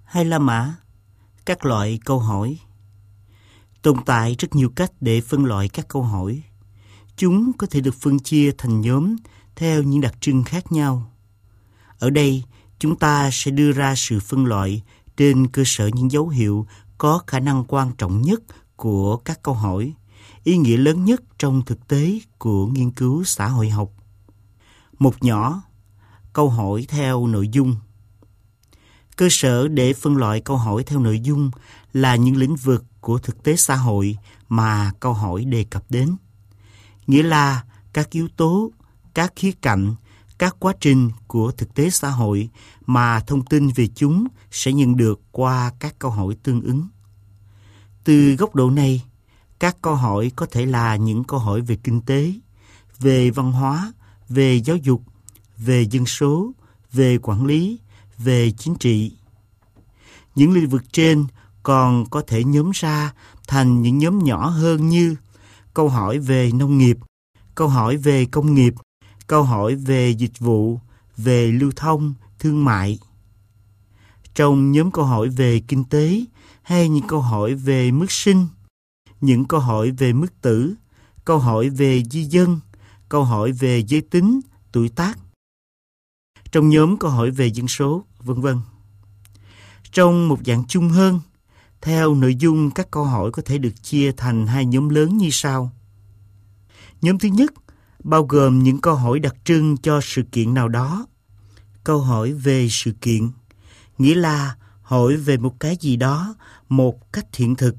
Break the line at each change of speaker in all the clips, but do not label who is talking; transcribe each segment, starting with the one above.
hay La Mã, các loại câu hỏi. Tồn tại rất nhiều cách để phân loại các câu hỏi. Chúng có thể được phân chia thành nhóm theo những đặc trưng khác nhau. Ở đây, chúng ta sẽ đưa ra sự phân loại trên cơ sở những dấu hiệu có khả năng quan trọng nhất của các câu hỏi, ý nghĩa lớn nhất trong thực tế của nghiên cứu xã hội học. Một nhỏ, câu hỏi theo nội dung. Cơ sở để phân loại câu hỏi theo nội dung là những lĩnh vực của thực tế xã hội mà câu hỏi đề cập đến. Nghĩa là các yếu tố, các khía cạnh, các quá trình của thực tế xã hội mà thông tin về chúng sẽ nhận được qua các câu hỏi tương ứng. Từ góc độ này, các câu hỏi có thể là những câu hỏi về kinh tế, về văn hóa, về giáo dục, về dân số, về quản lý, về chính trị. Những lĩnh vực trên còn có thể nhóm ra thành những nhóm nhỏ hơn như câu hỏi về nông nghiệp, câu hỏi về công nghiệp, câu hỏi về dịch vụ, về lưu thông, thương mại. Trong nhóm câu hỏi về kinh tế hay những câu hỏi về mức sinh, những câu hỏi về mức tử, câu hỏi về di dân, câu hỏi về giới tính, tuổi tác. Trong nhóm câu hỏi về dân số, vân vân. Trong một dạng chung hơn, theo nội dung các câu hỏi có thể được chia thành hai nhóm lớn như sau. Nhóm thứ nhất bao gồm những câu hỏi đặc trưng cho sự kiện nào đó. Câu hỏi về sự kiện, nghĩa là hỏi về một cái gì đó một cách hiện thực,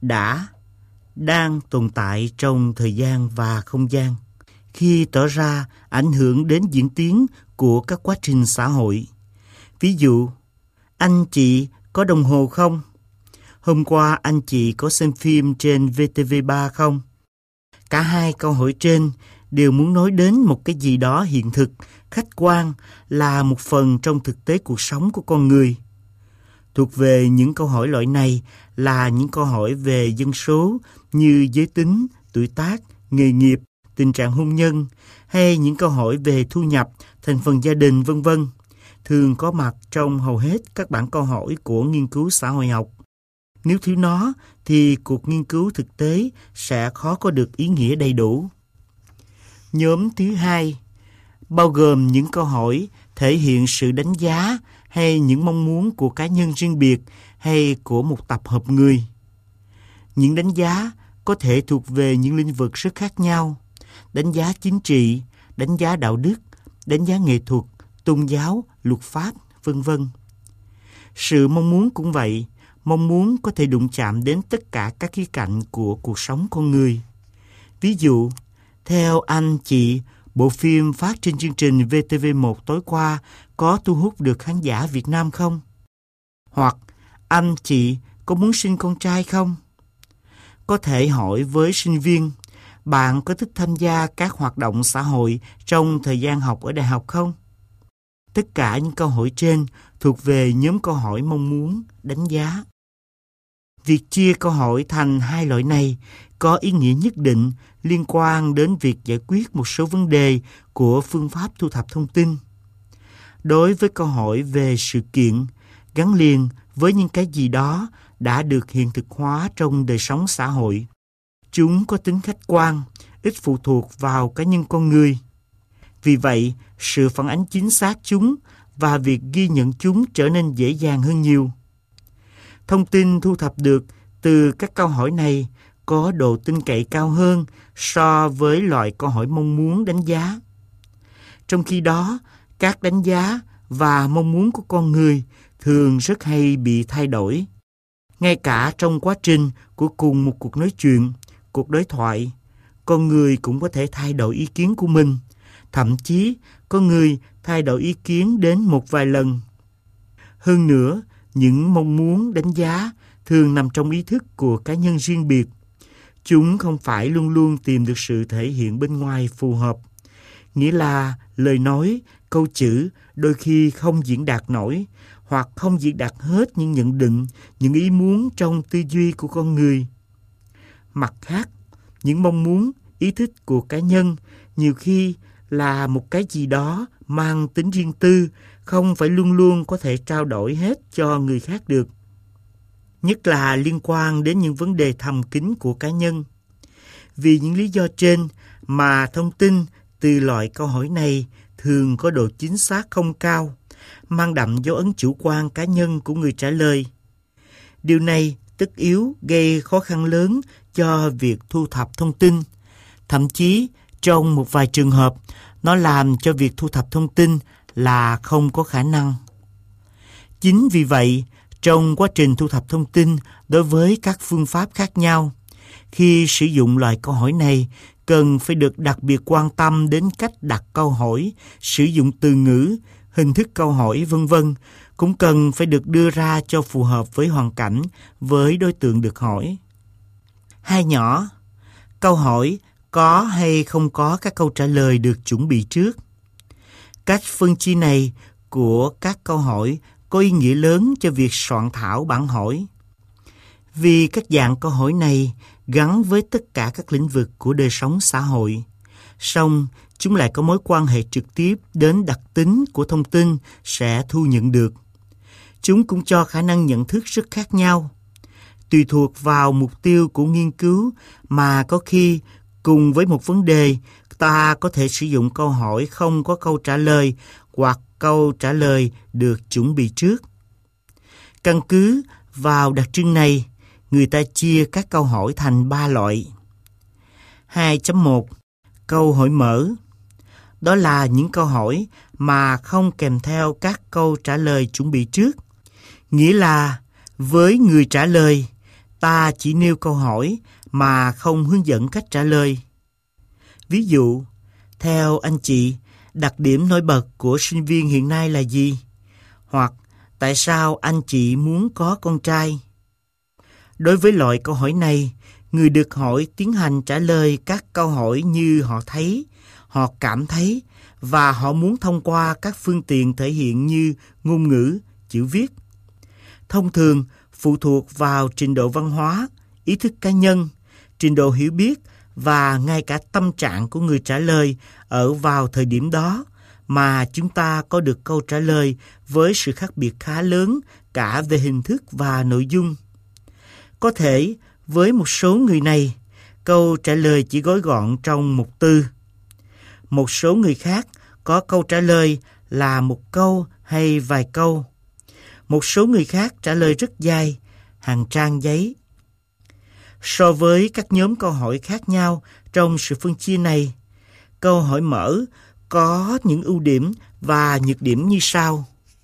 đang tồn tại trong thời gian và không gian, khi tỏ ra ảnh hưởng đến diễn tiến của các quá trình xã hội. Ví dụ, anh chị có đồng hồ không? Hôm qua anh chị có xem phim trên VTV3 không? Cả hai câu hỏi trên đều muốn nói đến một cái gì đó hiện thực, khách quan, là một phần trong thực tế cuộc sống của con người. Thuộc về những câu hỏi loại này là những câu hỏi về dân số như giới tính, tuổi tác, nghề nghiệp, tình trạng hôn nhân, hay những câu hỏi về thu nhập, thành phần gia đình, vân vân, thường có mặt trong hầu hết các bản câu hỏi của nghiên cứu xã hội học. Nếu thiếu nó, thì cuộc nghiên cứu thực tế sẽ khó có được ý nghĩa đầy đủ. Nhóm thứ hai bao gồm những câu hỏi thể hiện sự đánh giá hay những mong muốn của cá nhân riêng biệt hay của một tập hợp người. Những đánh giá có thể thuộc về những lĩnh vực rất khác nhau: đánh giá chính trị, đánh giá đạo đức, đánh giá nghệ thuật, tôn giáo, luật pháp, vân vân. Sự mong muốn cũng vậy. Mong muốn có thể đụng chạm đến tất cả các khía cạnh của cuộc sống con người. Ví dụ, theo anh chị, bộ phim phát trên chương trình VTV1 tối qua có thu hút được khán giả Việt Nam không? Hoặc, anh chị có muốn sinh con trai không? Có thể hỏi với sinh viên, bạn có thích tham gia các hoạt động xã hội trong thời gian học ở đại học không? Tất cả những câu hỏi trên thuộc về nhóm câu hỏi mong muốn, đánh giá. Việc chia câu hỏi thành hai loại này có ý nghĩa nhất định liên quan đến việc giải quyết một số vấn đề của phương pháp thu thập thông tin. Đối với câu hỏi về sự kiện, gắn liền với những cái gì đó đã được hiện thực hóa trong đời sống xã hội, chúng có tính khách quan, ít phụ thuộc vào cá nhân con người. Vì vậy, sự phản ánh chính xác chúng và việc ghi nhận chúng trở nên dễ dàng hơn nhiều. Thông tin thu thập được từ các câu hỏi này có độ tin cậy cao hơn so với loại câu hỏi mong muốn đánh giá. Trong khi đó, các đánh giá và mong muốn của con người thường rất hay bị thay đổi. Ngay cả trong quá trình của cùng một cuộc nói chuyện, cuộc đối thoại, con người cũng có thể thay đổi ý kiến của mình. Thậm chí, có người thay đổi ý kiến đến một vài lần. Hơn nữa, những mong muốn đánh giá thường nằm trong ý thức của cá nhân riêng biệt. Chúng không phải luôn luôn tìm được sự thể hiện bên ngoài phù hợp. Nghĩa là lời nói, câu chữ đôi khi không diễn đạt nổi hoặc không diễn đạt hết những nhận định, những ý muốn trong tư duy của con người. Mặt khác, những mong muốn, ý thích của cá nhân nhiều khi là một cái gì đó mang tính riêng tư, không phải luôn luôn có thể trao đổi hết cho người khác được, nhất là liên quan đến những vấn đề thầm kín của cá nhân. Vì những lý do trên mà thông tin từ loại câu hỏi này thường có độ chính xác không cao, mang đậm dấu ấn chủ quan cá nhân của người trả lời. Điều này tất yếu gây khó khăn lớn cho việc thu thập thông tin. Thậm chí, trong một vài trường hợp, nó làm cho việc thu thập thông tin là không có khả năng. Chính vì vậy, trong quá trình thu thập thông tin đối với các phương pháp khác nhau, khi sử dụng loại câu hỏi này, cần phải được đặc biệt quan tâm đến cách đặt câu hỏi, sử dụng từ ngữ, hình thức câu hỏi, v.v. cũng cần phải được đưa ra cho phù hợp với hoàn cảnh, với đối tượng được hỏi. Hai nhỏ, câu hỏi có hay không có các câu trả lời được chuẩn bị trước. Cách phân chia này của các câu hỏi có ý nghĩa lớn cho việc soạn thảo bản hỏi. Vì các dạng câu hỏi này gắn với tất cả các lĩnh vực của đời sống xã hội, song chúng lại có mối quan hệ trực tiếp đến đặc tính của thông tin sẽ thu nhận được. Chúng cũng cho khả năng nhận thức rất khác nhau. Tùy thuộc vào mục tiêu của nghiên cứu mà có khi cùng với một vấn đề, ta có thể sử dụng câu hỏi không có câu trả lời hoặc câu trả lời được chuẩn bị trước. Căn cứ vào đặc trưng này, người ta chia các câu hỏi thành 3 loại. 2.1. Câu hỏi mở. Đó là những câu hỏi mà không kèm theo các câu trả lời chuẩn bị trước. Nghĩa là với người trả lời, ta chỉ nêu câu hỏi mà không hướng dẫn cách trả lời. Ví dụ, theo anh chị, đặc điểm nổi bật của sinh viên hiện nay là gì? Hoặc tại sao anh chị muốn có con trai? Đối với loại câu hỏi này, người được hỏi tiến hành trả lời các câu hỏi như họ thấy, họ cảm thấy và họ muốn thông qua các phương tiện thể hiện như ngôn ngữ, chữ viết. Thông thường phụ thuộc vào trình độ văn hóa, ý thức cá nhân, trình độ hiểu biết và ngay cả tâm trạng của người trả lời ở vào thời điểm đó mà chúng ta có được câu trả lời với sự khác biệt khá lớn cả về hình thức và nội dung. Có thể với một số người này, câu trả lời chỉ gói gọn trong một từ. Một số người khác có câu trả lời là một câu hay vài câu. Một số người khác trả lời rất dài, hàng trang giấy. So với các nhóm câu hỏi khác nhau trong sự phân chia này, câu hỏi mở có những ưu điểm và nhược điểm như sau.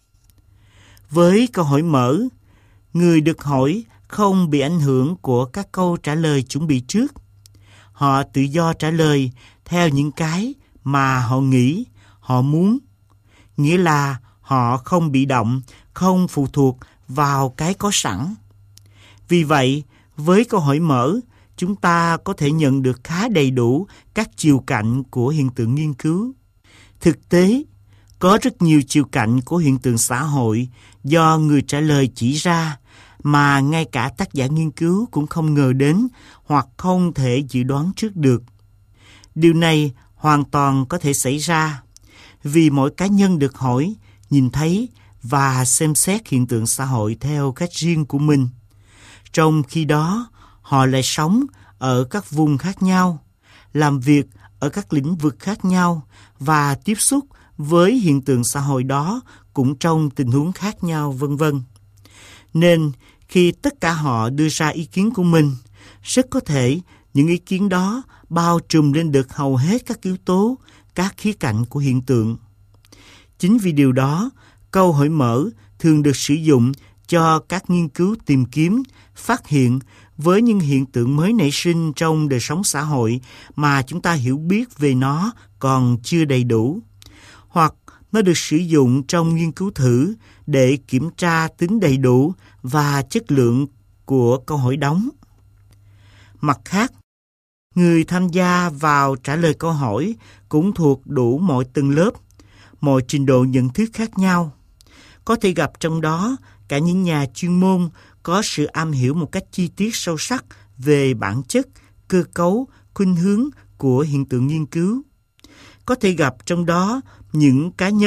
Với câu hỏi mở, người được hỏi không bị ảnh hưởng của các câu trả lời chuẩn bị trước. Họ tự do trả lời theo những cái mà họ nghĩ, họ muốn. Nghĩa là họ không bị động, không phụ thuộc vào cái có sẵn. Vì vậy, với câu hỏi mở, chúng ta có thể nhận được khá đầy đủ các chiều cạnh của hiện tượng nghiên cứu. Thực tế, có rất nhiều chiều cạnh của hiện tượng xã hội do người trả lời chỉ ra mà ngay cả tác giả nghiên cứu cũng không ngờ đến hoặc không thể dự đoán trước được. Điều này hoàn toàn có thể xảy ra vì mỗi cá nhân được hỏi, nhìn thấy và xem xét hiện tượng xã hội theo cách riêng của mình. Trong khi đó, họ lại sống ở các vùng khác nhau, làm việc ở các lĩnh vực khác nhau và tiếp xúc với hiện tượng xã hội đó cũng trong tình huống khác nhau, v.v. Nên khi tất cả họ đưa ra ý kiến của mình, rất có thể những ý kiến đó bao trùm lên được hầu hết các yếu tố, các khía cạnh của hiện tượng. Chính vì điều đó, câu hỏi mở thường được sử dụng cho các nghiên cứu tìm kiếm, phát hiện với những hiện tượng mới nảy sinh trong đời sống xã hội mà chúng ta hiểu biết về nó còn chưa đầy đủ. Hoặc nó được sử dụng trong nghiên cứu thử để kiểm tra tính đầy đủ và chất lượng của câu hỏi đóng. Mặt khác, người tham gia vào trả lời câu hỏi cũng thuộc đủ mọi tầng lớp, mọi trình độ nhận thức khác nhau. Có thể gặp trong đó cả những nhà chuyên môn có sự am hiểu một cách chi tiết sâu sắc về bản chất, cơ cấu, khuynh hướng của hiện tượng nghiên cứu. Có thể gặp trong đó những cá nhân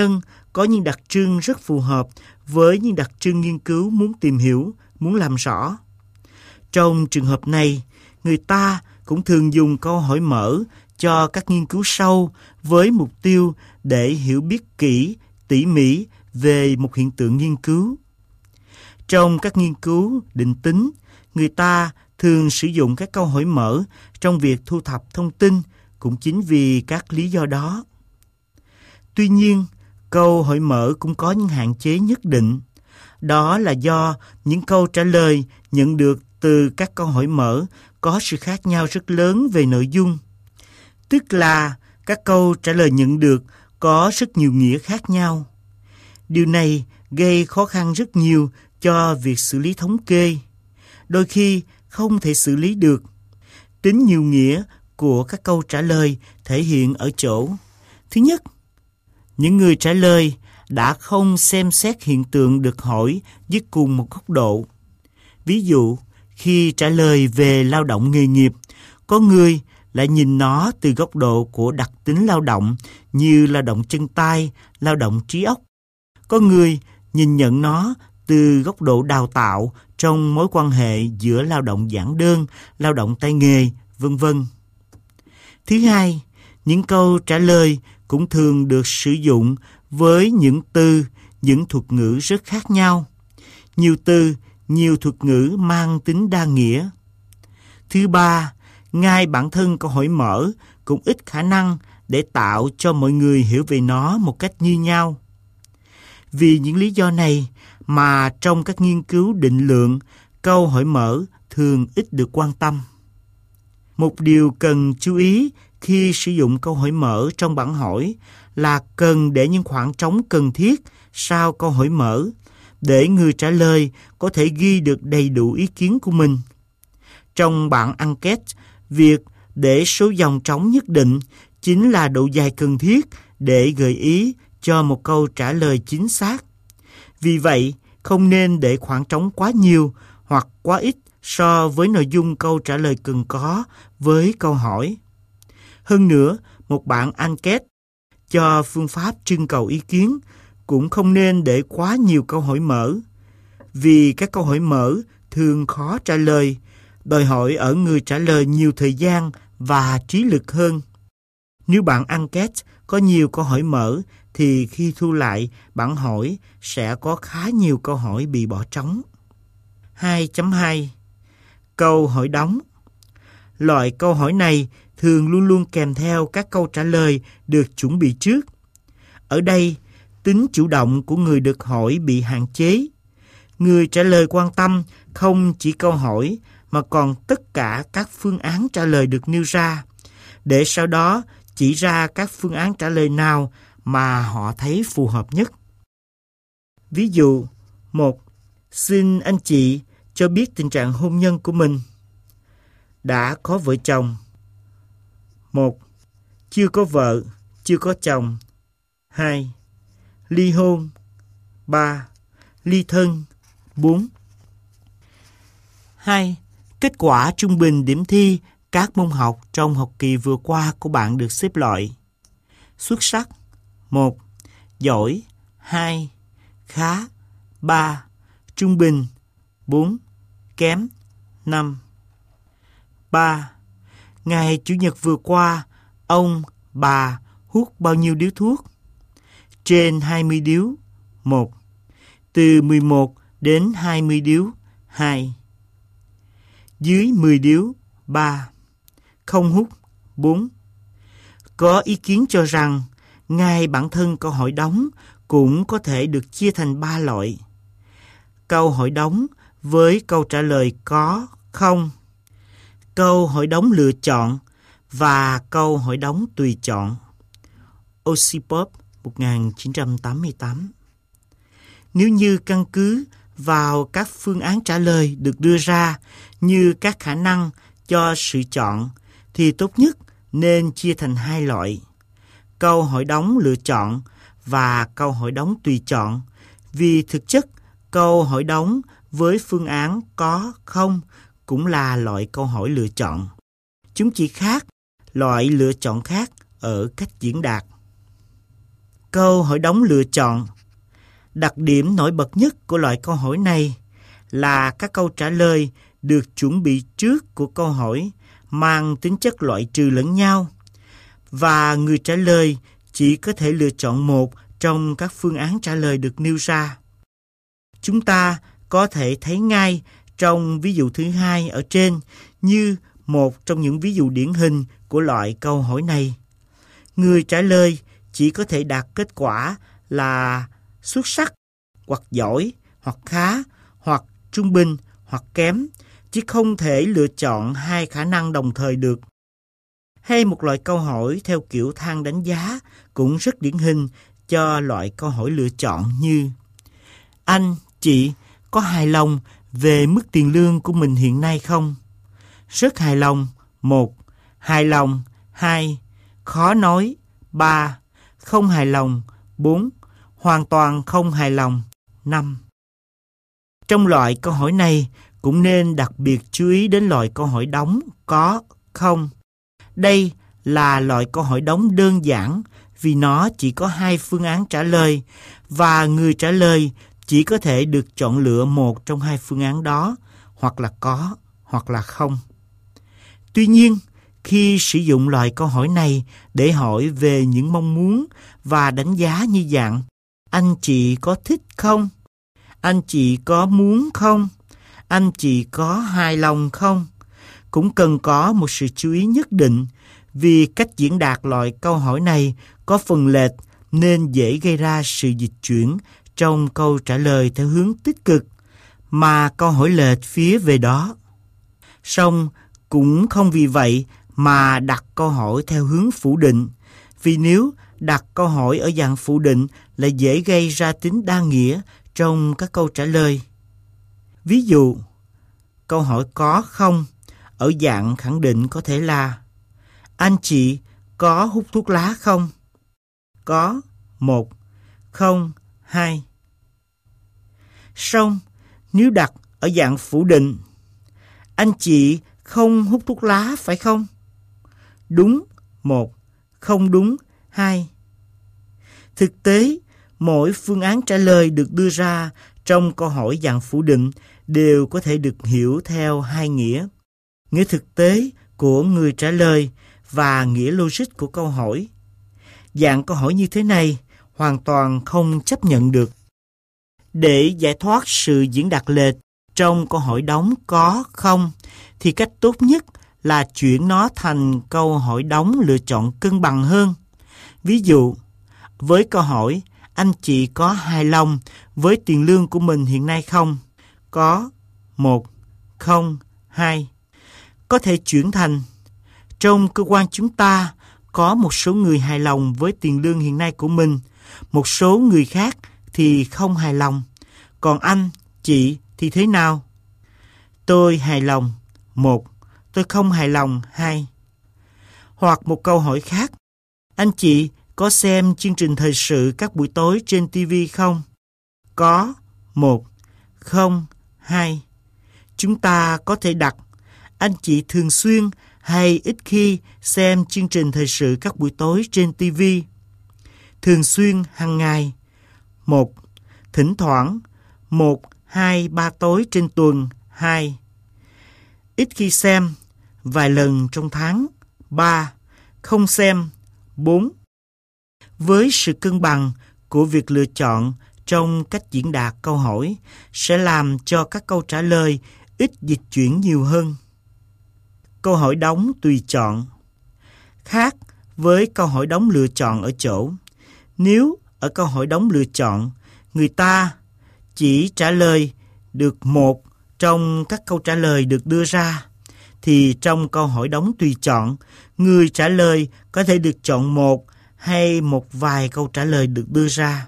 có những đặc trưng rất phù hợp với những đặc trưng nghiên cứu muốn tìm hiểu, muốn làm rõ. Trong trường hợp này, người ta cũng thường dùng câu hỏi mở cho các nghiên cứu sâu với mục tiêu để hiểu biết kỹ, tỉ mỉ về một hiện tượng nghiên cứu. Trong các nghiên cứu định tính, người ta thường sử dụng các câu hỏi mở trong việc thu thập thông tin, cũng chính vì các lý do đó. Tuy nhiên, câu hỏi mở cũng có những hạn chế nhất định. Đó là do những câu trả lời nhận được từ các câu hỏi mở có sự khác nhau rất lớn về nội dung. Tức là các câu trả lời nhận được có rất nhiều nghĩa khác nhau. Điều này gây khó khăn rất nhiều cho việc xử lý thống kê. Đôi khi không thể xử lý được. Tính nhiều nghĩa của các câu trả lời thể hiện ở chỗ: thứ nhất, những người trả lời đã không xem xét hiện tượng được hỏi với cùng một góc độ. Ví dụ, khi trả lời về lao động nghề nghiệp, có người lại nhìn nó từ góc độ của đặc tính lao động như lao động chân tay, lao động trí óc. Có người nhìn nhận nó từ góc độ đào tạo trong mối quan hệ giữa lao động giản đơn, lao động tay nghề, v.v. Thứ hai, những câu trả lời cũng thường được sử dụng với những từ, những thuật ngữ rất khác nhau. Nhiều từ, nhiều thuật ngữ mang tính đa nghĩa. Thứ ba, ngay bản thân câu hỏi mở cũng ít khả năng để tạo cho mọi người hiểu về nó một cách như nhau. Vì những lý do này mà trong các nghiên cứu định lượng, câu hỏi mở thường ít được quan tâm. Một điều cần chú ý khi sử dụng câu hỏi mở trong bản hỏi là cần để những khoảng trống cần thiết sau câu hỏi mở để người trả lời có thể ghi được đầy đủ ý kiến của mình. Trong bản enquête, việc để số dòng trống nhất định chính là độ dài cần thiết để gợi ý cho một câu trả lời chính xác. Vì vậy, không nên để khoảng trống quá nhiều hoặc quá ít so với nội dung câu trả lời cần có với câu hỏi. Hơn nữa, một bản enquête cho phương pháp trưng cầu ý kiến cũng không nên để quá nhiều câu hỏi mở, vì các câu hỏi mở thường khó trả lời, đòi hỏi ở người trả lời nhiều thời gian và trí lực hơn. Nếu bản enquête có nhiều câu hỏi mở thì khi thu lại bản hỏi sẽ có khá nhiều câu hỏi bị bỏ trống. 2.2 Câu hỏi đóng. Loại câu hỏi này thường luôn luôn kèm theo các câu trả lời được chuẩn bị trước. Ở đây, tính chủ động của người được hỏi bị hạn chế. Người trả lời quan tâm không chỉ câu hỏi mà còn tất cả các phương án trả lời được nêu ra, để sau đó chỉ ra các phương án trả lời nào mà họ thấy phù hợp nhất. Ví dụ, 1. Xin anh chị cho biết tình trạng hôn nhân của mình. Đã có vợ chồng. 1. Chưa có vợ, chưa có chồng. 2. Ly hôn. 3. Ly thân. 4. 2. Kết quả trung bình điểm thi các môn học trong học kỳ vừa qua của bạn được xếp loại: xuất sắc 1, giỏi 2, khá 3, trung bình 4, kém 5. 3. Ngày Chủ nhật vừa qua, ông, bà hút bao nhiêu điếu thuốc? Trên 20 điếu 1, từ 11 đến 20 điếu 2, dưới 10 điếu 3, không hút 4. Có ý kiến cho rằng ngay bản thân câu hỏi đóng cũng có thể được chia thành 3 loại: câu hỏi đóng với câu trả lời có, không, câu hỏi đóng lựa chọn và câu hỏi đóng tùy chọn. Osipov 1988. Nếu như căn cứ vào các phương án trả lời được đưa ra như các khả năng cho sự chọn thì tốt nhất nên chia thành 2 loại: câu hỏi đóng lựa chọn và câu hỏi đóng tùy chọn, vì thực chất câu hỏi đóng với phương án có, không cũng là loại câu hỏi lựa chọn. Chúng chỉ khác loại lựa chọn khác ở cách diễn đạt. Câu hỏi đóng lựa chọn. Đặc điểm nổi bật nhất của loại câu hỏi này là các câu trả lời được chuẩn bị trước của câu hỏi mang tính chất loại trừ lẫn nhau, và người trả lời chỉ có thể lựa chọn một trong các phương án trả lời được nêu ra. Chúng ta có thể thấy ngay trong ví dụ thứ hai ở trên như một trong những ví dụ điển hình của loại câu hỏi này. Người trả lời chỉ có thể đạt kết quả là xuất sắc, hoặc giỏi, hoặc khá, hoặc trung bình, hoặc kém, chứ không thể lựa chọn hai khả năng đồng thời được. Hay một loại câu hỏi theo kiểu thang đánh giá cũng rất điển hình cho loại câu hỏi lựa chọn như: anh, chị có hài lòng về mức tiền lương của mình hiện nay không? Rất hài lòng 1, hài lòng 2, khó nói 3, không hài lòng 4, hoàn toàn không hài lòng 5. Trong loại câu hỏi này cũng nên đặc biệt chú ý đến loại câu hỏi đóng có, không. Đây là loại câu hỏi đóng đơn giản vì nó chỉ có hai phương án trả lời và người trả lời chỉ có thể được chọn lựa một trong hai phương án đó, hoặc là có hoặc là không. Tuy nhiên, khi sử dụng loại câu hỏi này để hỏi về những mong muốn và đánh giá như dạng anh chị có thích không? Anh chị có muốn không? Anh chị có hài lòng không? Cũng cần có một sự chú ý nhất định, vì cách diễn đạt loại câu hỏi này có phần lệch nên dễ gây ra sự dịch chuyển trong câu trả lời theo hướng tích cực mà câu hỏi lệch phía về đó. Song cũng không vì vậy mà đặt câu hỏi theo hướng phủ định, vì nếu đặt câu hỏi ở dạng phủ định lại dễ gây ra tính đa nghĩa trong các câu trả lời. Ví dụ, câu hỏi có không ở dạng khẳng định có thể là: anh chị có hút thuốc lá không? Có 1, không 2. Song nếu đặt ở dạng phủ định: anh chị không hút thuốc lá phải không? Đúng 1, không đúng 2. Thực tế, mỗi phương án trả lời được đưa ra trong câu hỏi dạng phủ định đều có thể được hiểu theo hai nghĩa: nghĩa thực tế của người trả lời và nghĩa logic của câu hỏi. Dạng câu hỏi như thế này hoàn toàn không chấp nhận được. Để giải thoát sự diễn đạt lệch trong câu hỏi đóng có không thì cách tốt nhất là chuyển nó thành câu hỏi đóng lựa chọn cân bằng hơn. Ví dụ, với câu hỏi anh chị có hài lòng với tiền lương của mình hiện nay không? Có 1, không 2. Có thể chuyển thành: trong cơ quan chúng ta có một số người hài lòng với tiền lương hiện nay của mình, một số người khác thì không hài lòng. Còn anh, chị thì thế nào? Tôi hài lòng 1, tôi không hài lòng 2. Hoặc một câu hỏi khác: anh chị có xem chương trình thời sự các buổi tối trên TV không? Có 1, không 2. Chúng ta có thể đặt: anh chị thường xuyên hay ít khi xem chương trình thời sự các buổi tối trên TV? Thường xuyên hàng ngày 1, thỉnh thoảng 1, 2, 3 tối trên tuần 2. Ít khi xem vài lần trong tháng 3, không xem 4. Với sự cân bằng của việc lựa chọn trong cách diễn đạt câu hỏi sẽ làm cho các câu trả lời ít dịch chuyển nhiều hơn. Câu hỏi đóng tùy chọn khác với câu hỏi đóng lựa chọn ở chỗ: nếu ở câu hỏi đóng lựa chọn người ta chỉ trả lời được một trong các câu trả lời được đưa ra, thì trong câu hỏi đóng tùy chọn, người trả lời có thể được chọn một hay một vài câu trả lời được đưa ra.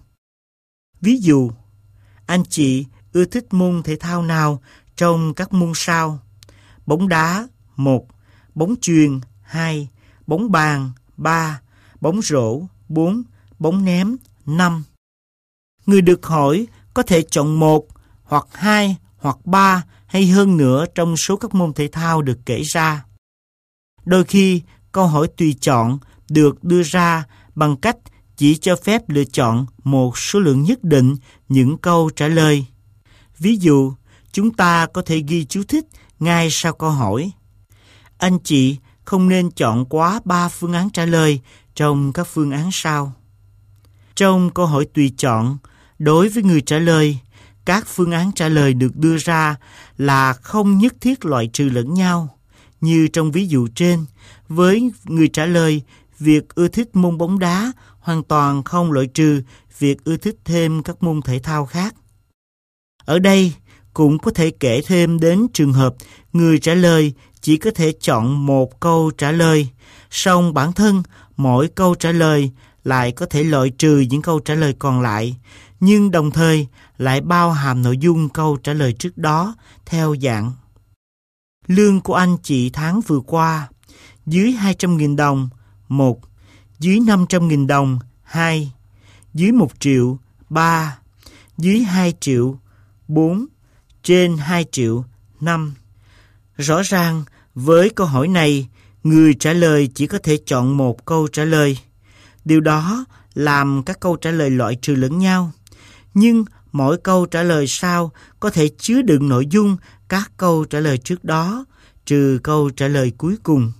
Ví dụ, anh chị ưa thích môn thể thao nào trong các môn sau? Bóng đá 1, bóng chuyền 2, bóng bàn 3, bóng rổ 4, bóng ném 5. Người được hỏi có thể chọn 1 hoặc 2 hoặc 3 hay hơn nữa trong số các môn thể thao được kể ra. Đôi khi câu hỏi tùy chọn được đưa ra bằng cách chỉ cho phép lựa chọn một số lượng nhất định những câu trả lời. Ví dụ, chúng ta có thể ghi chú thích ngay sau câu hỏi. Anh chị không nên chọn quá 3 phương án trả lời trong các phương án sau. Trong câu hỏi tùy chọn, đối với người trả lời, các phương án trả lời được đưa ra là không nhất thiết loại trừ lẫn nhau. Như trong ví dụ trên, với người trả lời, việc ưa thích môn bóng đá hoàn toàn không loại trừ việc ưa thích thêm các môn thể thao khác. Ở đây cũng có thể kể thêm đến trường hợp người trả lời chỉ có thể chọn một câu trả lời, song bản thân mỗi câu trả lời lại có thể loại trừ những câu trả lời còn lại, nhưng đồng thời lại bao hàm nội dung câu trả lời trước đó theo dạng: lương của anh chị tháng vừa qua, dưới 200.000 đồng, 1, dưới 500.000 đồng, 2, dưới 1 triệu, 3, dưới 2 triệu, 4, trên 2 triệu, 5. Rõ ràng, với câu hỏi này, người trả lời chỉ có thể chọn một câu trả lời. Điều đó làm các câu trả lời loại trừ lẫn nhau. Nhưng mỗi câu trả lời sau có thể chứa đựng nội dung các câu trả lời trước đó, trừ câu trả lời cuối cùng.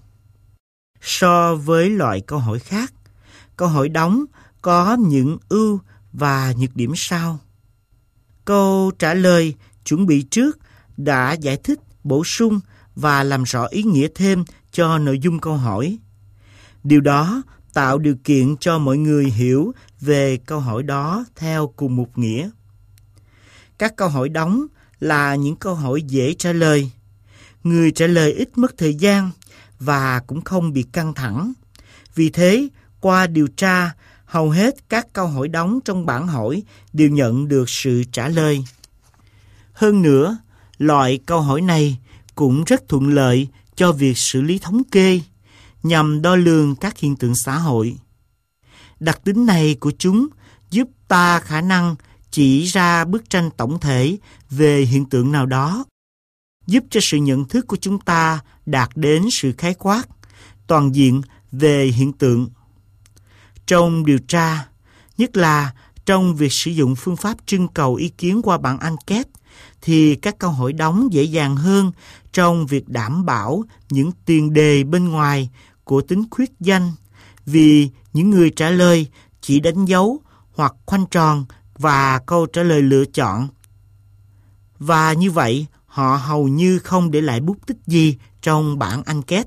So với loại câu hỏi khác, câu hỏi đóng có những ưu và nhược điểm sau. Câu trả lời chuẩn bị trước đã giải thích, bổ sung và làm rõ ý nghĩa thêm cho nội dung câu hỏi. Điều đó tạo điều kiện cho mọi người hiểu về câu hỏi đó theo cùng một nghĩa. Các câu hỏi đóng là những câu hỏi dễ trả lời. Người trả lời ít mất thời gian và cũng không bị căng thẳng. Vì thế, qua điều tra, hầu hết các câu hỏi đóng trong bảng hỏi đều nhận được sự trả lời. Hơn nữa, loại câu hỏi này cũng rất thuận lợi cho việc xử lý thống kê nhằm đo lường các hiện tượng xã hội. Đặc tính này của chúng giúp ta khả năng chỉ ra bức tranh tổng thể về hiện tượng nào đó, giúp cho sự nhận thức của chúng ta đạt đến sự khái quát, toàn diện về hiện tượng. Trong điều tra, nhất là trong việc sử dụng phương pháp trưng cầu ý kiến qua bảng enquête, thì các câu hỏi đóng dễ dàng hơn trong việc đảm bảo những tiền đề bên ngoài của tính khuyết danh, vì những người trả lời chỉ đánh dấu hoặc khoanh tròn và câu trả lời lựa chọn. Và như vậy, họ hầu như không để lại bút tích gì trong bảng enquête.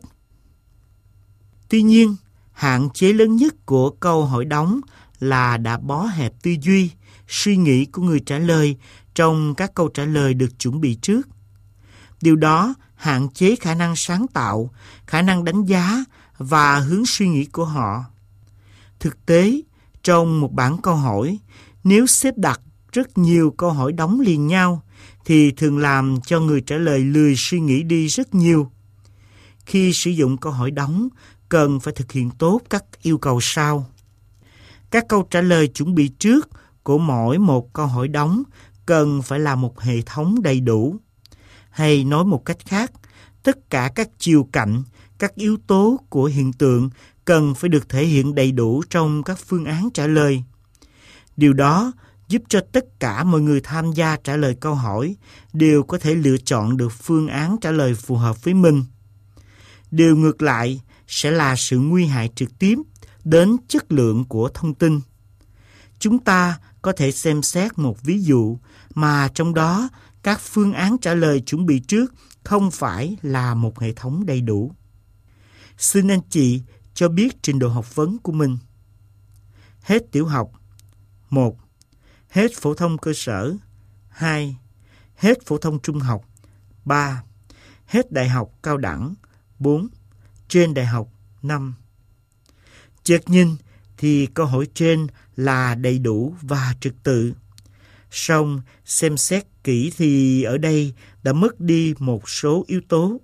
Tuy nhiên, hạn chế lớn nhất của câu hỏi đóng là đã bó hẹp tư duy, suy nghĩ của người trả lời trong các câu trả lời được chuẩn bị trước. Điều đó hạn chế khả năng sáng tạo, khả năng đánh giá và hướng suy nghĩ của họ. Thực tế, trong một bảng câu hỏi, nếu xếp đặt rất nhiều câu hỏi đóng liền nhau, thì thường làm cho người trả lời lười suy nghĩ đi rất nhiều. Khi sử dụng câu hỏi đóng, cần phải thực hiện tốt các yêu cầu sau. Các câu trả lời chuẩn bị trước của mỗi một câu hỏi đóng cần phải là một hệ thống đầy đủ. Hay nói một cách khác, tất cả các chiều cạnh, các yếu tố của hiện tượng cần phải được thể hiện đầy đủ trong các phương án trả lời. Điều đó giúp cho tất cả mọi người tham gia trả lời câu hỏi đều có thể lựa chọn được phương án trả lời phù hợp với mình. Điều ngược lại sẽ là sự nguy hại trực tiếp đến chất lượng của thông tin. Chúng ta có thể xem xét một ví dụ mà trong đó các phương án trả lời chuẩn bị trước không phải là một hệ thống đầy đủ. Xin anh chị cho biết trình độ học vấn của mình. Hết tiểu học. 1. Hết phổ thông cơ sở. 2. Hết phổ thông trung học. 3. Hết đại học cao đẳng. 4. Trên đại học. 5. Chợt nhìn thì câu hỏi trên là đầy đủ và trật tự. Song xem xét kỹ thì ở đây đã mất đi một số yếu tố.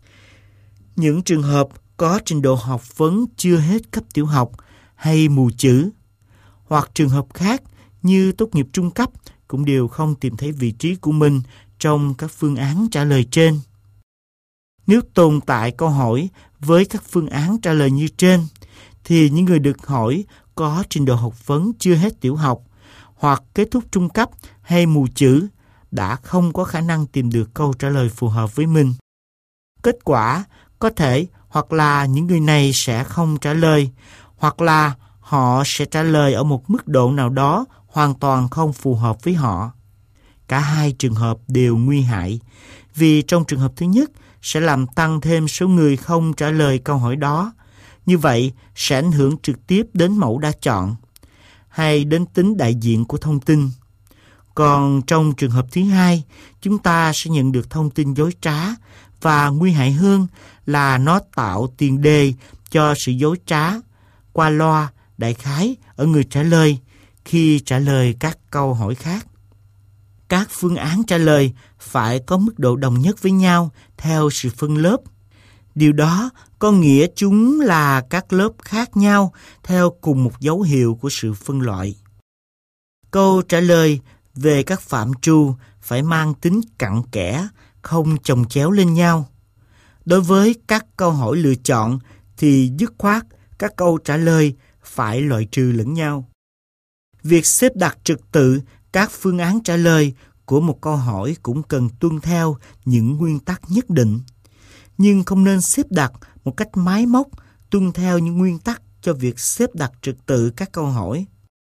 Những trường hợp có trình độ học vấn chưa hết cấp tiểu học hay mù chữ, hoặc trường hợp khác như tốt nghiệp trung cấp cũng đều không tìm thấy vị trí của mình trong các phương án trả lời trên. Nếu tồn tại câu hỏi với các phương án trả lời như trên, thì những người được hỏi có trình độ học vấn chưa hết tiểu học hoặc kết thúc trung cấp hay mù chữ đã không có khả năng tìm được câu trả lời phù hợp với mình. Kết quả có thể hoặc là những người này sẽ không trả lời, hoặc là họ sẽ trả lời ở một mức độ nào đó hoàn toàn không phù hợp với họ. Cả hai trường hợp đều nguy hại, vì trong trường hợp thứ nhất sẽ làm tăng thêm số người không trả lời câu hỏi đó. Như vậy sẽ ảnh hưởng trực tiếp đến mẫu đã chọn hay đến tính đại diện của thông tin. Còn trong trường hợp thứ hai, chúng ta sẽ nhận được thông tin dối trá, và nguy hại hơn là nó tạo tiền đề cho sự dối trá, qua loa, đại khái ở người trả lời khi trả lời các câu hỏi khác. Các phương án trả lời phải có mức độ đồng nhất với nhau theo sự phân lớp. Điều đó có nghĩa chúng là các lớp khác nhau theo cùng một dấu hiệu của sự phân loại. Câu trả lời về các phạm trù phải mang tính cặn kẽ, không chồng chéo lên nhau. Đối với các câu hỏi lựa chọn thì dứt khoát các câu trả lời phải loại trừ lẫn nhau. Việc xếp đặt trật tự các phương án trả lời của một câu hỏi cũng cần tuân theo những nguyên tắc nhất định, nhưng không nên xếp đặt một cách máy móc tuân theo những nguyên tắc cho việc xếp đặt trật tự các câu hỏi.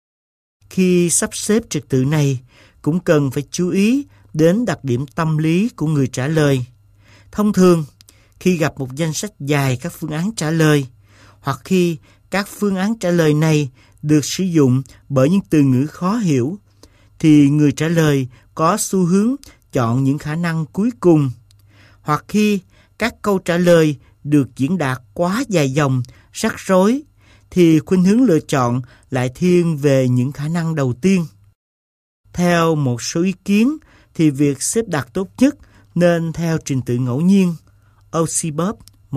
Khi sắp xếp trật tự này, cũng cần phải chú ý đến đặc điểm tâm lý của người trả lời. Thông thường, khi gặp một danh sách dài các phương án trả lời, hoặc khi các phương án trả lời này được sử dụng bởi những từ ngữ khó hiểu, thì người trả lời có xu hướng chọn những khả năng cuối cùng. Hoặc khi các câu trả lời được diễn đạt quá dài dòng, rắc rối, thì khuynh hướng lựa chọn lại thiên về những khả năng đầu tiên. Theo một số ý kiến, thì việc xếp đặt tốt nhất nên theo trình tự ngẫu nhiên. Osibov,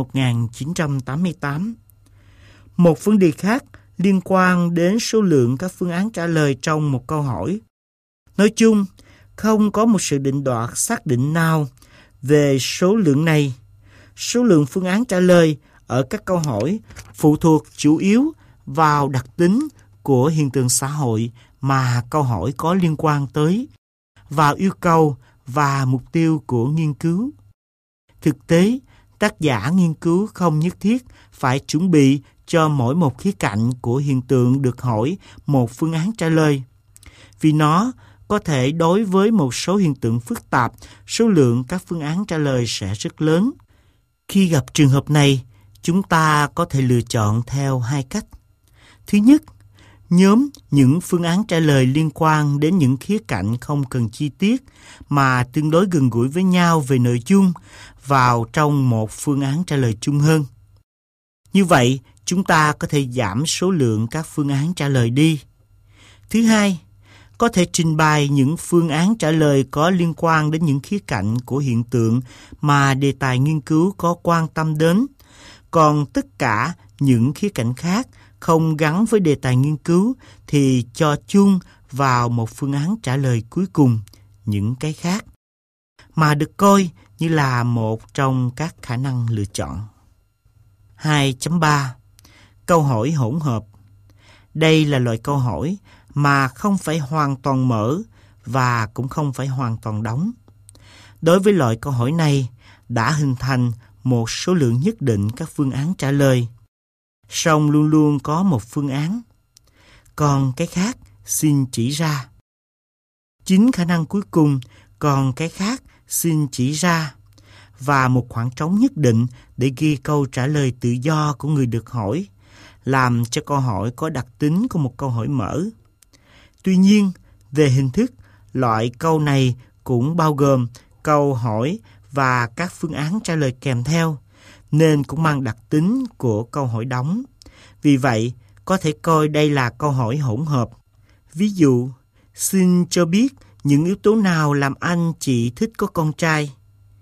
1988. Một vấn đề khác liên quan đến số lượng các phương án trả lời trong một câu hỏi. Nói chung, không có một sự định đoạt xác định nào về số lượng này. Số lượng phương án trả lời ở các câu hỏi phụ thuộc chủ yếu vào đặc tính của hiện tượng xã hội mà câu hỏi có liên quan tới, vào yêu cầu và mục tiêu của nghiên cứu. Thực tế, tác giả nghiên cứu không nhất thiết phải chuẩn bị cho mỗi một khía cạnh của hiện tượng được hỏi một phương án trả lời, vì nó có thể đối với một số hiện tượng phức tạp, số lượng các phương án trả lời sẽ rất lớn. Khi gặp trường hợp này, chúng ta có thể lựa chọn theo hai cách. Thứ nhất, nhóm những phương án trả lời liên quan đến những khía cạnh không cần chi tiết mà tương đối gần gũi với nhau về nội dung vào trong một phương án trả lời chung hơn. Như vậy, chúng ta có thể giảm số lượng các phương án trả lời đi. Thứ hai, có thể trình bày những phương án trả lời có liên quan đến những khía cạnh của hiện tượng mà đề tài nghiên cứu có quan tâm đến, còn tất cả những khía cạnh khác không gắn với đề tài nghiên cứu thì cho chung vào một phương án trả lời cuối cùng, những cái khác, mà được coi như là một trong các khả năng lựa chọn. 2.3. Câu hỏi hỗn hợp. Đây là loại câu hỏi mà không phải hoàn toàn mở và cũng không phải hoàn toàn đóng. Đối với loại câu hỏi này, đã hình thành một số lượng nhất định các phương án trả lời, song luôn luôn có một phương án, còn cái khác xin chỉ ra. Chính khả năng cuối cùng, còn cái khác xin chỉ ra, và một khoảng trống nhất định để ghi câu trả lời tự do của người được hỏi, làm cho câu hỏi có đặc tính của một câu hỏi mở. Tuy nhiên, về hình thức, loại câu này cũng bao gồm câu hỏi và các phương án trả lời kèm theo, nên cũng mang đặc tính của câu hỏi đóng. Vì vậy, có thể coi đây là câu hỏi hỗn hợp. Ví dụ, xin cho biết những yếu tố nào làm anh chị thích có con trai.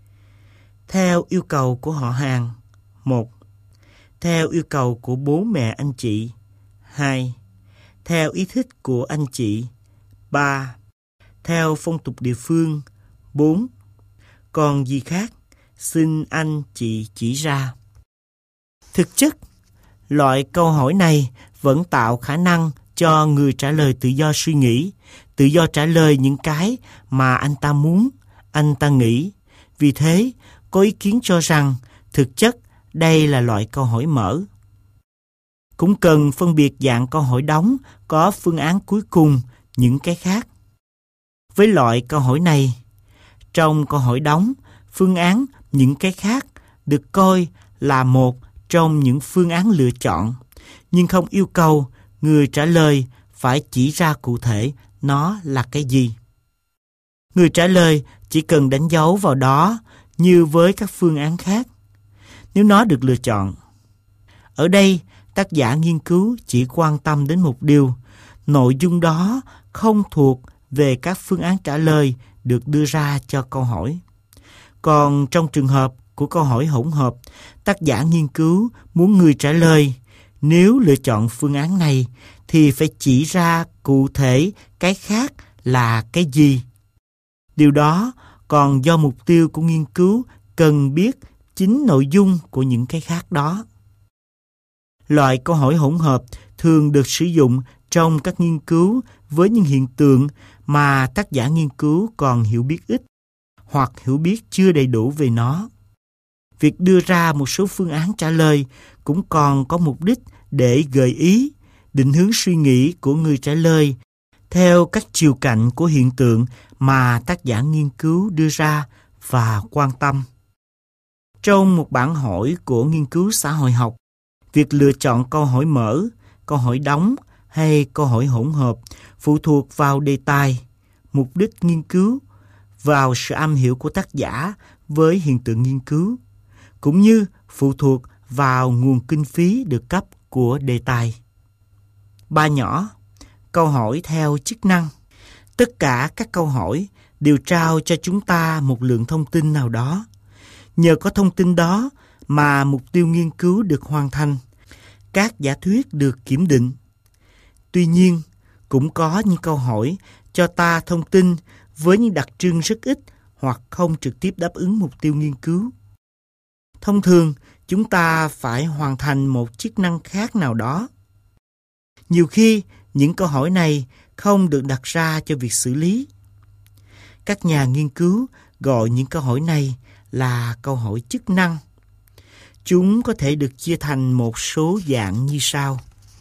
Theo yêu cầu của họ hàng. 1. Theo yêu cầu của bố mẹ anh chị. 2. Theo ý thích của anh chị. 3. Theo phong tục địa phương. 4. Còn gì khác, xin anh chị chỉ ra. Thực chất, loại câu hỏi này vẫn tạo khả năng cho người trả lời tự do suy nghĩ, tự do trả lời những cái mà anh ta muốn, anh ta nghĩ. Vì thế, có ý kiến cho rằng thực chất đây là loại câu hỏi mở. Cũng cần phân biệt dạng câu hỏi đóng có phương án cuối cùng những cái khác. Với loại câu hỏi này, trong câu hỏi đóng, phương án những cái khác được coi là một trong những phương án lựa chọn, nhưng không yêu cầu người trả lời phải chỉ ra cụ thể nó là cái gì. Người trả lời chỉ cần đánh dấu vào đó như với các phương án khác, nếu nó được lựa chọn. Ở đây, tác giả nghiên cứu chỉ quan tâm đến một điều, nội dung đó không thuộc về các phương án trả lời được đưa ra cho câu hỏi. Còn trong trường hợp của câu hỏi hỗn hợp, tác giả nghiên cứu muốn người trả lời nếu lựa chọn phương án này thì phải chỉ ra cụ thể cái khác là cái gì. Điều đó còn do mục tiêu của nghiên cứu cần biết chính nội dung của những cái khác đó. Loại câu hỏi hỗn hợp thường được sử dụng trong các nghiên cứu với những hiện tượng mà tác giả nghiên cứu còn hiểu biết ít hoặc hiểu biết chưa đầy đủ về nó. Việc đưa ra một số phương án trả lời cũng còn có mục đích để gợi ý, định hướng suy nghĩ của người trả lời theo các chiều cạnh của hiện tượng mà tác giả nghiên cứu đưa ra và quan tâm. Trong một bản hỏi của nghiên cứu xã hội học, việc lựa chọn câu hỏi mở, câu hỏi đóng hay câu hỏi hỗn hợp phụ thuộc vào đề tài, mục đích nghiên cứu, vào sự am hiểu của tác giả với hiện tượng nghiên cứu, cũng như phụ thuộc vào nguồn kinh phí được cấp của đề tài. 3 nhỏ, câu hỏi theo chức năng. Tất cả các câu hỏi đều trao cho chúng ta một lượng thông tin nào đó. Nhờ có thông tin đó mà mục tiêu nghiên cứu được hoàn thành, các giả thuyết được kiểm định. Tuy nhiên, cũng có những câu hỏi cho ta thông tin với những đặc trưng rất ít hoặc không trực tiếp đáp ứng mục tiêu nghiên cứu. Thông thường, chúng ta phải hoàn thành một chức năng khác nào đó. Nhiều khi, những câu hỏi này không được đặt ra cho việc xử lý. Các nhà nghiên cứu gọi những câu hỏi này là câu hỏi chức năng. Chúng có thể được chia thành một số dạng như sau.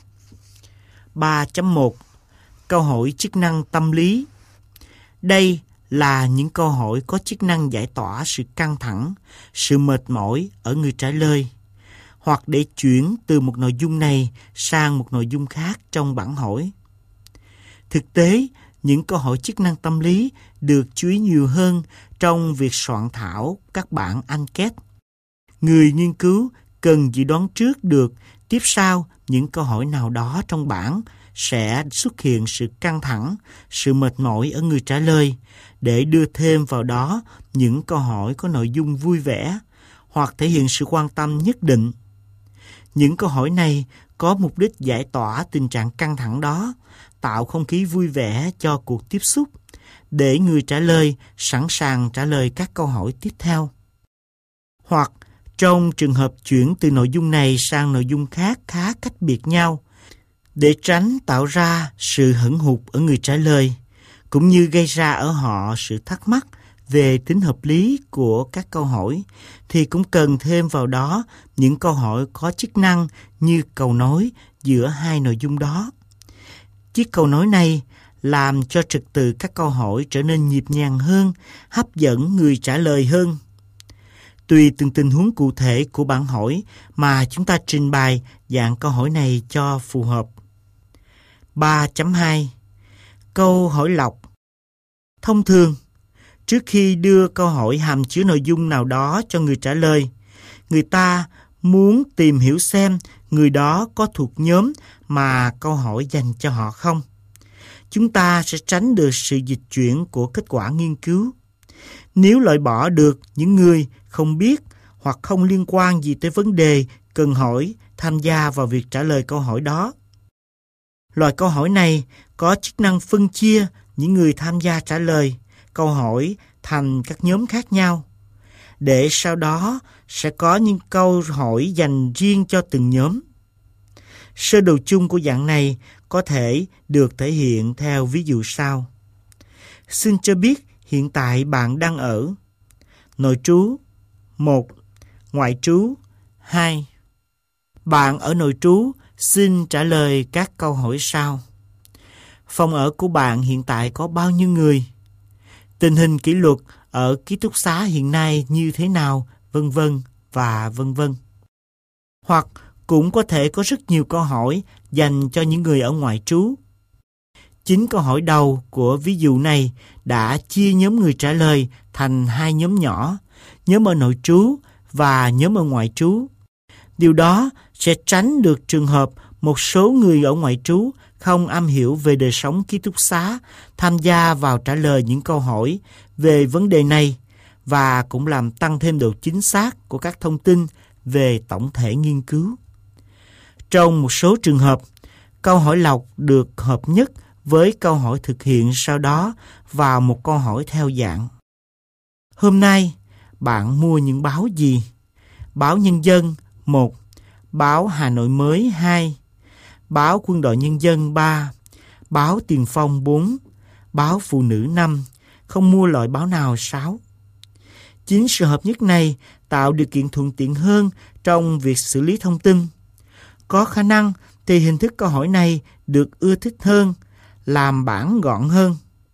3.1 Câu hỏi chức năng tâm lý. Đây là những câu hỏi có chức năng giải tỏa sự căng thẳng, sự mệt mỏi ở người trả lời, hoặc để chuyển từ một nội dung này sang một nội dung khác trong bản hỏi. Thực tế, những câu hỏi chức năng tâm lý được chú ý nhiều hơn trong việc soạn thảo các bản enquête. Người nghiên cứu cần dự đoán trước được tiếp sau những câu hỏi nào đó trong bản sẽ xuất hiện sự căng thẳng, sự mệt mỏi ở người trả lời, để đưa thêm vào đó những câu hỏi có nội dung vui vẻ hoặc thể hiện sự quan tâm nhất định. Những câu hỏi này có mục đích giải tỏa tình trạng căng thẳng đó, tạo không khí vui vẻ cho cuộc tiếp xúc, để người trả lời sẵn sàng trả lời các câu hỏi tiếp theo. Hoặc trong trường hợp chuyển từ nội dung này sang nội dung khác khá cách biệt nhau, để tránh tạo ra sự hững hụt ở người trả lời, cũng như gây ra ở họ sự thắc mắc về tính hợp lý của các câu hỏi, thì cũng cần thêm vào đó những câu hỏi có chức năng như cầu nối giữa hai nội dung đó. Chiếc cầu nối này làm cho trật tự các câu hỏi trở nên nhịp nhàng hơn, hấp dẫn người trả lời hơn. Tùy từng tình huống cụ thể của bản hỏi mà chúng ta trình bày dạng câu hỏi này cho phù hợp. 3.2 Câu hỏi lọc. Thông thường, trước khi đưa câu hỏi hàm chứa nội dung nào đó cho người trả lời, người ta muốn tìm hiểu xem người đó có thuộc nhóm mà câu hỏi dành cho họ không. Chúng ta sẽ tránh được sự dịch chuyển của kết quả nghiên cứu. Nếu loại bỏ được những người không biết hoặc không liên quan gì tới vấn đề cần hỏi tham gia vào việc trả lời câu hỏi đó. Loại câu hỏi này có chức năng phân chia những người tham gia trả lời câu hỏi thành các nhóm khác nhau, để sau đó sẽ có những câu hỏi dành riêng cho từng nhóm. Sơ đồ chung của dạng này có thể được thể hiện theo ví dụ sau. Xin cho biết hiện tại bạn đang ở. Nội trú 1. Ngoại trú 2. Bạn ở nội trú xin trả lời các câu hỏi sau. Phòng ở của bạn hiện tại có bao nhiêu người? Tình hình kỷ luật ở ký túc xá hiện nay như thế nào? Vân vân và vân vân. Hoặc cũng có thể có rất nhiều câu hỏi dành cho những người ở ngoại trú. 9 câu hỏi đầu của ví dụ này đã chia nhóm người trả lời thành 2 nhóm nhỏ, nhóm ở nội trú và nhóm ở ngoại trú. Điều đó sẽ tránh được trường hợp một số người ở ngoại trú không am hiểu về đời sống ký túc xá tham gia vào trả lời những câu hỏi về vấn đề này, và cũng làm tăng thêm độ chính xác của các thông tin về tổng thể nghiên cứu. Trong một số trường hợp, câu hỏi lọc được hợp nhất với câu hỏi thực hiện sau đó vào một câu hỏi theo dạng: Hôm nay, bạn mua những báo gì? Báo Nhân dân 1, báo Hà Nội Mới 2, báo Quân đội Nhân dân 3, báo Tiền Phong 4, báo Phụ nữ 5, không mua loại báo nào 6. Chính sự hợp nhất này tạo điều kiện thuận tiện hơn trong việc xử lý thông tin. Có khả năng thì hình thức câu hỏi này được ưa thích hơn, làm bản gọn hơn.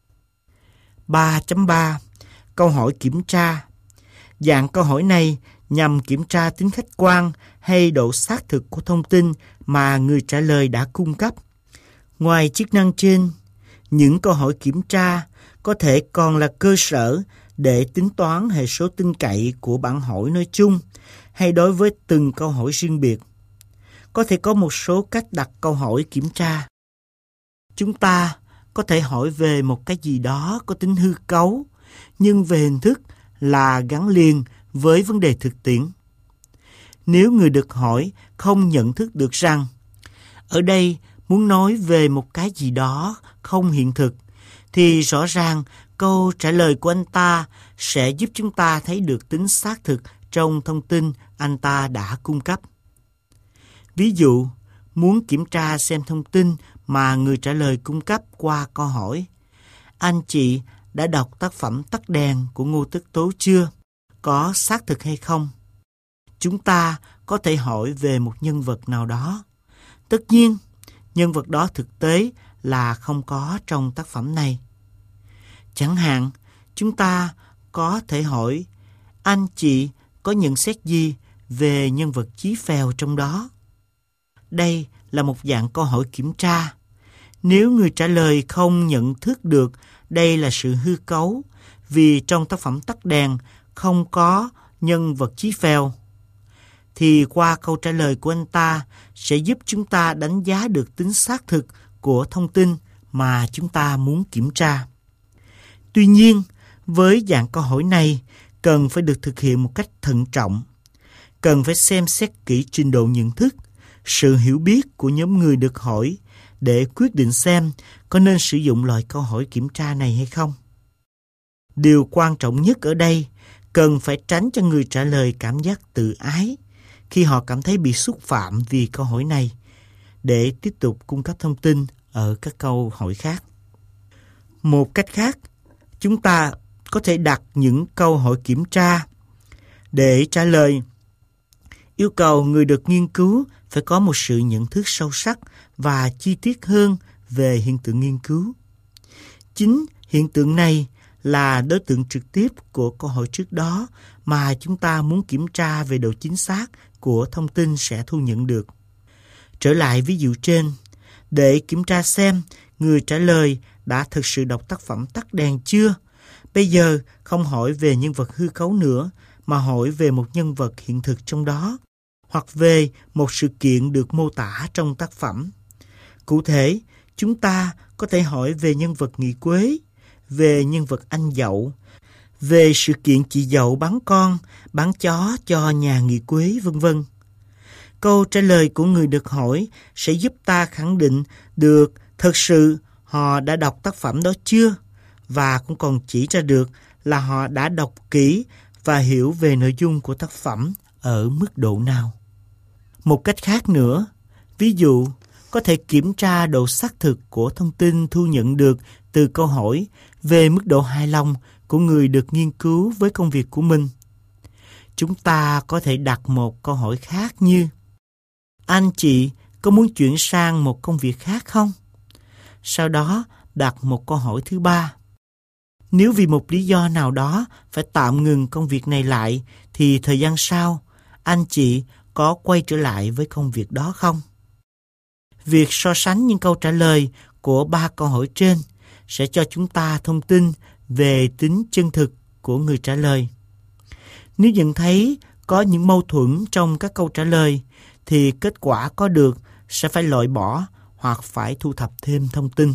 3.3. Câu hỏi kiểm tra. Dạng câu hỏi này nhằm kiểm tra tính khách quan hay độ xác thực của thông tin mà người trả lời đã cung cấp. Ngoài chức năng trên, những câu hỏi kiểm tra có thể còn là cơ sở để tính toán hệ số tin cậy của bản hỏi nói chung hay đối với từng câu hỏi riêng biệt. Có thể có một số cách đặt câu hỏi kiểm tra. Chúng ta có thể hỏi về một cái gì đó có tính hư cấu, nhưng về hình thức là gắn liền với vấn đề thực tiễn. Nếu người được hỏi không nhận thức được rằng ở đây muốn nói về một cái gì đó không hiện thực, thì rõ ràng câu trả lời của anh ta sẽ giúp chúng ta thấy được tính xác thực trong thông tin anh ta đã cung cấp. Ví dụ, muốn kiểm tra xem thông tin mà người trả lời cung cấp qua câu hỏi: Anh chị đã đọc tác phẩm Tắt đèn của Ngô Tất Tố chưa? Có xác thực hay không? Chúng ta có thể hỏi về một nhân vật nào đó. Tất nhiên, nhân vật đó thực tế là không có trong tác phẩm này. Chẳng hạn, chúng ta có thể hỏi: Anh chị có nhận xét gì về nhân vật Chí Phèo trong đó? Đây là một dạng câu hỏi kiểm tra. Nếu người trả lời không nhận thức được đây là sự hư cấu, vì trong tác phẩm Tắt đèn không có nhân vật Chí Phèo, thì qua câu trả lời của anh ta sẽ giúp chúng ta đánh giá được tính xác thực của thông tin mà chúng ta muốn kiểm tra. Tuy nhiên, với dạng câu hỏi này cần phải được thực hiện một cách thận trọng. Cần phải xem xét kỹ trình độ nhận thức, sự hiểu biết của nhóm người được hỏi để quyết định xem có nên sử dụng loại câu hỏi kiểm tra này hay không. Điều quan trọng nhất ở đây, cần phải tránh cho người trả lời cảm giác tự ái khi họ cảm thấy bị xúc phạm vì câu hỏi này, để tiếp tục cung cấp thông tin ở các câu hỏi khác. Một cách khác, chúng ta có thể đặt những câu hỏi kiểm tra để trả lời. Yêu cầu người được nghiên cứu phải có một sự nhận thức sâu sắc và chi tiết hơn về hiện tượng nghiên cứu. Chính hiện tượng này là đối tượng trực tiếp của câu hỏi trước đó mà chúng ta muốn kiểm tra về độ chính xác của thông tin sẽ thu nhận được. Trở lại ví dụ trên, để kiểm tra xem người trả lời đã thực sự đọc tác phẩm Tắt đèn chưa, bây giờ không hỏi về nhân vật hư cấu nữa, mà hỏi về một nhân vật hiện thực trong đó, hoặc về một sự kiện được mô tả trong tác phẩm. Cụ thể, chúng ta có thể hỏi về nhân vật Nghị Quế, về nhân vật anh Dậu, về sự kiện chị Dậu bán con, bán chó cho nhà Nghị Quế, vân vân. Câu trả lời của người được hỏi sẽ giúp ta khẳng định được thực sự họ đã đọc tác phẩm đó chưa, và cũng còn chỉ ra được là họ đã đọc kỹ và hiểu về nội dung của tác phẩm ở mức độ nào. Một cách khác nữa, Ví dụ, có thể kiểm tra độ xác thực của thông tin thu nhận được từ câu hỏi về mức độ hài lòng của người được nghiên cứu với công việc của mình. Chúng ta có thể đặt một câu hỏi khác như: anh chị có muốn chuyển sang một công việc khác không? Sau đó đặt một câu hỏi thứ ba: nếu vì một lý do nào đó phải tạm ngừng công việc này lại, thì thời gian sau, anh chị có quay trở lại với công việc đó không? Việc so sánh những câu trả lời của 3 câu hỏi trên sẽ cho chúng ta thông tin về tính chân thực của người trả lời. Nếu nhận thấy có những mâu thuẫn trong các câu trả lời, thì kết quả có được sẽ phải loại bỏ hoặc phải thu thập thêm thông tin.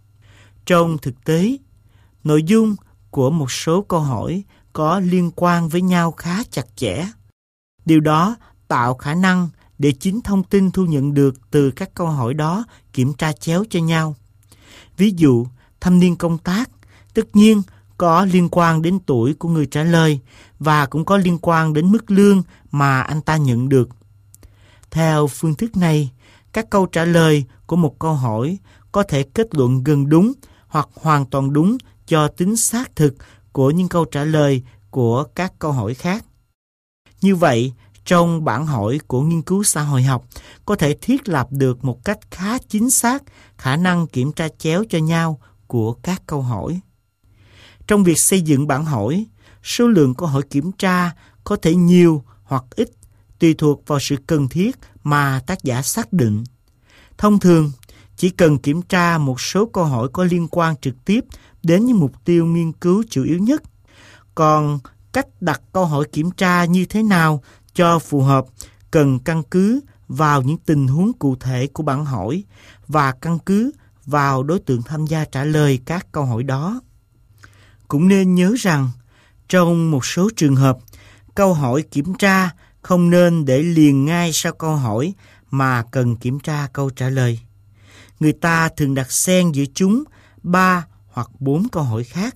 Trong thực tế, nội dung của một số câu hỏi có liên quan với nhau khá chặt chẽ. Điều đó tạo khả năng để chính thông tin thu nhận được từ các câu hỏi đó kiểm tra chéo cho nhau. Ví dụ, thâm niên công tác tất nhiên có liên quan đến tuổi của người trả lời và cũng có liên quan đến mức lương mà anh ta nhận được. Theo phương thức này, các câu trả lời của một câu hỏi có thể kết luận gần đúng hoặc hoàn toàn đúng cho tính xác thực của những câu trả lời của các câu hỏi khác. Như vậy, trong bản hỏi của nghiên cứu xã hội học có thể thiết lập được một cách khá chính xác khả năng kiểm tra chéo cho nhau của các câu hỏi. Trong việc xây dựng bản hỏi, số lượng câu hỏi kiểm tra có thể nhiều hoặc ít tùy thuộc vào sự cần thiết mà tác giả xác định. Thông thường, chỉ cần kiểm tra một số câu hỏi có liên quan trực tiếp đến những mục tiêu nghiên cứu chủ yếu nhất. Còn cách đặt câu hỏi kiểm tra như thế nào cho phù hợp cần căn cứ vào những tình huống cụ thể của bản hỏi và căn cứ vào đối tượng tham gia trả lời các câu hỏi đó. Cũng nên nhớ rằng, trong một số trường hợp, câu hỏi kiểm tra không nên để liền ngay sau câu hỏi mà cần kiểm tra câu trả lời. Người ta thường đặt xen giữa chúng 3 hoặc 4 câu hỏi khác.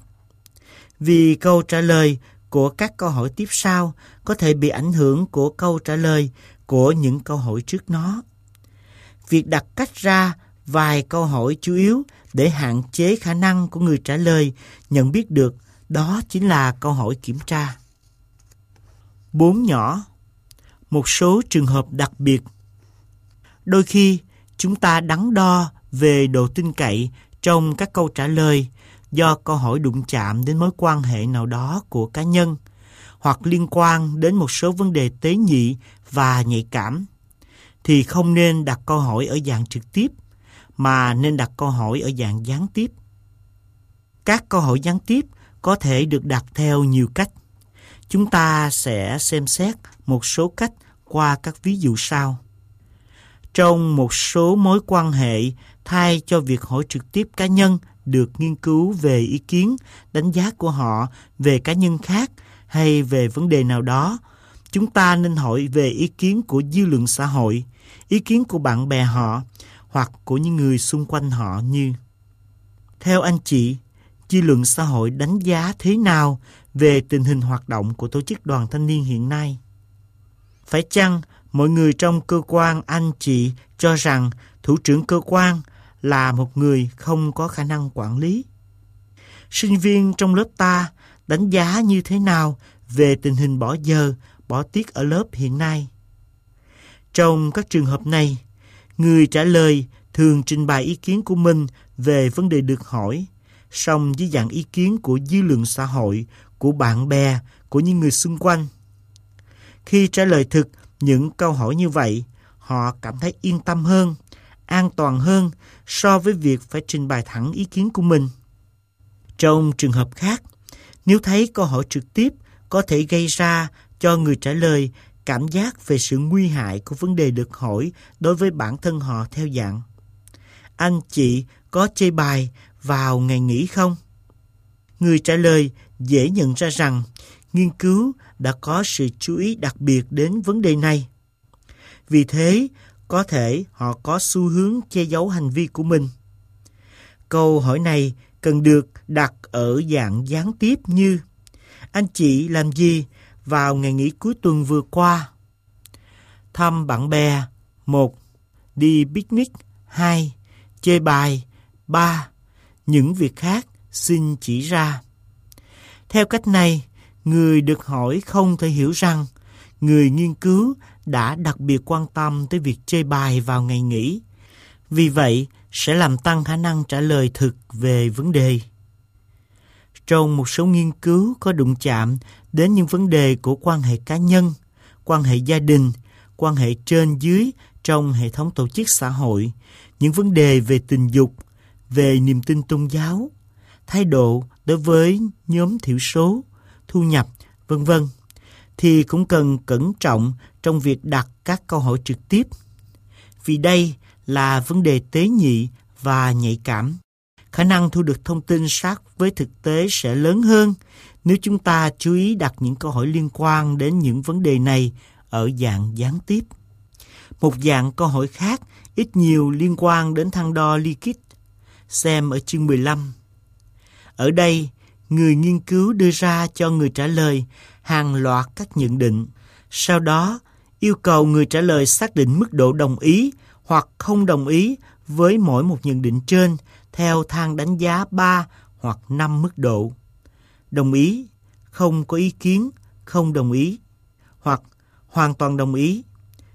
Vì câu trả lời của các câu hỏi tiếp sau có thể bị ảnh hưởng của câu trả lời của những câu hỏi trước nó. Việc đặt cách ra vài câu hỏi chủ yếu để hạn chế khả năng của người trả lời nhận biết được đó chính là câu hỏi kiểm tra. 4 nhỏ. Một số trường hợp đặc biệt. Đôi khi, chúng ta đắn đo về độ tin cậy trong các câu trả lời do câu hỏi đụng chạm đến mối quan hệ nào đó của cá nhân hoặc liên quan đến một số vấn đề tế nhị và nhạy cảm, thì không nên đặt câu hỏi ở dạng trực tiếp, mà nên đặt câu hỏi ở dạng gián tiếp. Các câu hỏi gián tiếp có thể được đặt theo nhiều cách. Chúng ta sẽ xem xét một số cách qua các ví dụ sau. Trong một số mối quan hệ, thay cho việc hỏi trực tiếp cá nhân được nghiên cứu về ý kiến, đánh giá của họ về cá nhân khác hay về vấn đề nào đó, chúng ta nên hỏi về ý kiến của dư luận xã hội, ý kiến của bạn bè họ hoặc của những người xung quanh họ như: theo anh chị, dư luận xã hội đánh giá thế nào về tình hình hoạt động của tổ chức đoàn thanh niên hiện nay? Phải chăng mọi người trong cơ quan anh chị cho rằng thủ trưởng cơ quan là một người không có khả năng quản lý? Sinh viên trong lớp ta đánh giá như thế nào về tình hình bỏ giờ, bỏ tiết ở lớp hiện nay? Trong các trường hợp này, người trả lời thường trình bày ý kiến của mình về vấn đề được hỏi, song dưới dạng ý kiến của dư luận xã hội, của bạn bè, của những người xung quanh. Khi trả lời thực những câu hỏi như vậy, họ cảm thấy yên tâm hơn, an toàn hơn so với việc phải trình bày thẳng ý kiến của mình. Trong trường hợp khác, nếu thấy câu hỏi trực tiếp có thể gây ra cho người trả lời cảm giác về sự nguy hại của vấn đề được hỏi đối với bản thân họ theo dạng: anh chị có chơi bài vào ngày nghỉ không? Người trả lời dễ nhận ra rằng nghiên cứu đã có sự chú ý đặc biệt đến vấn đề này. Vì thế, có thể họ có xu hướng che giấu hành vi của mình. Câu hỏi này cần được đặt ở dạng gián tiếp như: anh chị làm gì vào ngày nghỉ cuối tuần vừa qua? Thăm bạn bè 1. đi picnic 2, chơi bài 3, những việc khác xin chỉ ra. Theo cách này, người được hỏi không thể hiểu rằng người nghiên cứu đã đặc biệt quan tâm tới việc chơi bài vào ngày nghỉ. Vì vậy, sẽ làm tăng khả năng trả lời thực về vấn đề. Trong một số nghiên cứu có đụng chạm đến những vấn đề của quan hệ cá nhân, quan hệ gia đình, quan hệ trên dưới trong hệ thống tổ chức xã hội, những vấn đề về tình dục, về niềm tin tôn giáo, thái độ đối với nhóm thiểu số, thu nhập, v.v. thì cũng cần cẩn trọng trong việc đặt các câu hỏi trực tiếp. Vì đây là vấn đề tế nhị và nhạy cảm. Khả năng thu được thông tin sát với thực tế sẽ lớn hơn nếu chúng ta chú ý đặt những câu hỏi liên quan đến những vấn đề này ở dạng gián tiếp. Một dạng câu hỏi khác ít nhiều liên quan đến thang đo Likert, xem ở chương 15. Ở đây, người nghiên cứu đưa ra cho người trả lời hàng loạt các nhận định, sau đó yêu cầu người trả lời xác định mức độ đồng ý hoặc không đồng ý với mỗi một nhận định trên theo thang đánh giá 3 hoặc 5 mức độ. Đồng ý, không có ý kiến, không đồng ý, hoặc hoàn toàn đồng ý,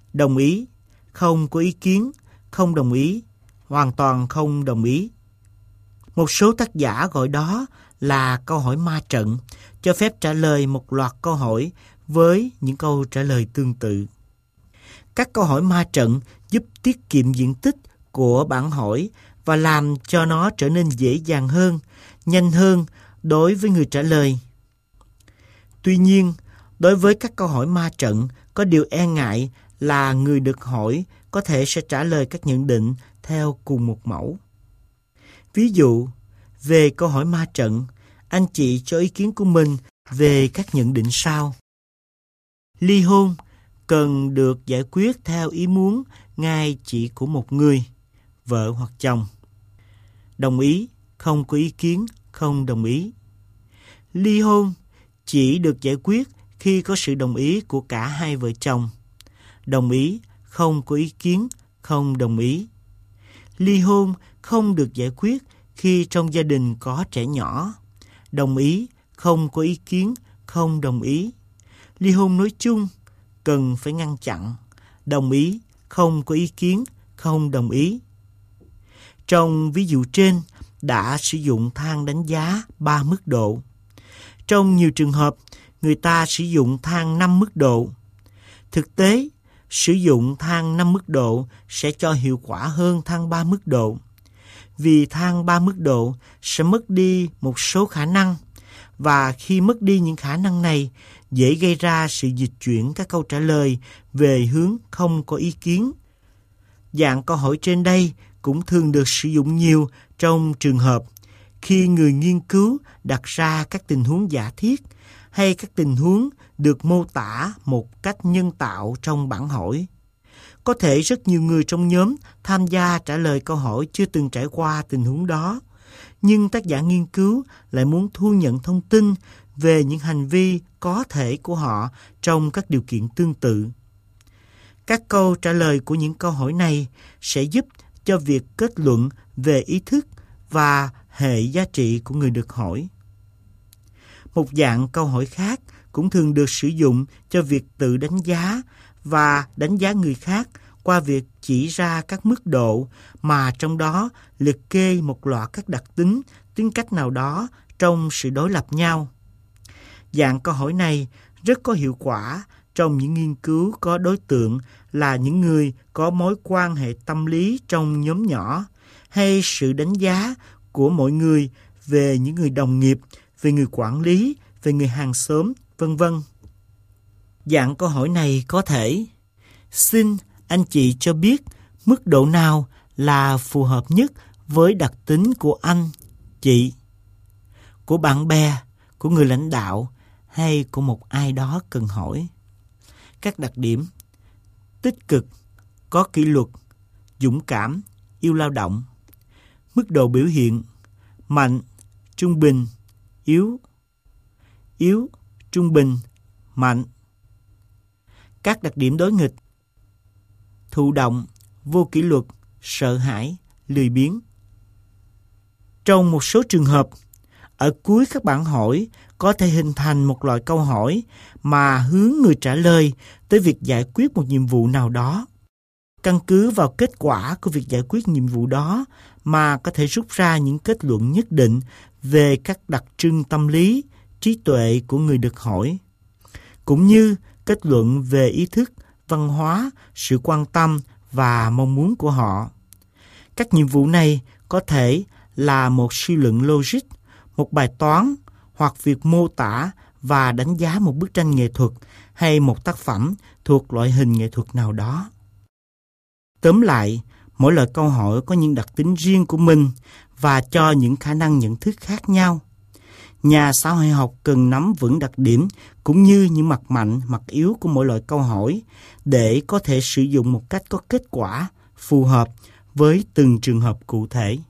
không có ý kiến, không đồng ý, hoàn toàn không đồng ý. Một số tác giả gọi đó là câu hỏi ma trận, cho phép trả lời một loạt câu hỏi với những câu trả lời tương tự. Các câu hỏi ma trận giúp tiết kiệm diện tích của bản hỏi và làm cho nó trở nên dễ dàng hơn, nhanh hơn đối với người trả lời. Tuy nhiên, đối với các câu hỏi ma trận, có điều e ngại là người được hỏi có thể sẽ trả lời các nhận định theo cùng một mẫu. Ví dụ, về câu hỏi ma trận, anh chị cho ý kiến của mình về các nhận định sau. Ly hôn cần được giải quyết theo ý muốn ngay chỉ của một người, vợ hoặc chồng. Đồng ý, không có ý kiến, không đồng ý. Ly hôn chỉ được giải quyết khi có sự đồng ý của cả hai vợ chồng. Đồng ý, không có ý kiến, không đồng ý. Ly hôn không được giải quyết khi trong gia đình có trẻ nhỏ. Đồng ý, không có ý kiến, không đồng ý. Ly hôn nói chung cần phải ngăn chặn. Đồng ý, không có ý kiến, không đồng ý. Trong ví dụ trên đã sử dụng thang đánh giá 3 mức độ. Trong nhiều trường hợp, người ta sử dụng thang 5 mức độ. Thực tế, sử dụng thang 5 mức độ sẽ cho hiệu quả hơn thang 3 mức độ. Vì thang 3 mức độ sẽ mất đi một số khả năng, và khi mất đi những khả năng này, dễ gây ra sự dịch chuyển các câu trả lời về hướng không có ý kiến. Dạng câu hỏi trên đây cũng thường được sử dụng nhiều trong trường hợp khi người nghiên cứu đặt ra các tình huống giả thiết hay các tình huống được mô tả một cách nhân tạo trong bản hỏi. Có thể rất nhiều người trong nhóm tham gia trả lời câu hỏi chưa từng trải qua tình huống đó, nhưng tác giả nghiên cứu lại muốn thu nhận thông tin về những hành vi có thể của họ trong các điều kiện tương tự. Các câu trả lời của những câu hỏi này sẽ giúp cho việc kết luận về ý thức và hệ giá trị của người được hỏi. Một dạng câu hỏi khác cũng thường được sử dụng cho việc tự đánh giá và đánh giá người khác qua việc chỉ ra các mức độ mà trong đó liệt kê một loạt các đặc tính, tính cách nào đó trong sự đối lập nhau. Dạng câu hỏi này rất có hiệu quả trong những nghiên cứu có đối tượng là những người có mối quan hệ tâm lý trong nhóm nhỏ, hay sự đánh giá của mọi người về những người đồng nghiệp, về người quản lý, về người hàng xóm, v.v. Dạng câu hỏi này có thể: xin anh chị cho biết mức độ nào là phù hợp nhất với đặc tính của anh, chị, của bạn bè, của người lãnh đạo hay của một ai đó cần hỏi. Các đặc điểm: tích cực, có kỷ luật, dũng cảm, yêu lao động. Mức độ biểu hiện: mạnh, trung bình, yếu, yếu, trung bình, mạnh. Các đặc điểm đối nghịch: thụ động, vô kỷ luật, sợ hãi, lười biếng. Trong một số trường hợp, ở cuối các bản hỏi có thể hình thành một loại câu hỏi mà hướng người trả lời tới việc giải quyết một nhiệm vụ nào đó. Căn cứ vào kết quả của việc giải quyết nhiệm vụ đó mà có thể rút ra những kết luận nhất định về các đặc trưng tâm lý, trí tuệ của người được hỏi, cũng như kết luận về ý thức, văn hóa, sự quan tâm và mong muốn của họ. Các nhiệm vụ này có thể là một suy luận logic, một bài toán, hoặc việc mô tả và đánh giá một bức tranh nghệ thuật hay một tác phẩm thuộc loại hình nghệ thuật nào đó. Tóm lại, mỗi loại câu hỏi có những đặc tính riêng của mình và cho những khả năng nhận thức khác nhau. Nhà xã hội học cần nắm vững đặc điểm cũng như những mặt mạnh, mặt yếu của mỗi loại câu hỏi để có thể sử dụng một cách có kết quả, phù hợp với từng trường hợp cụ thể.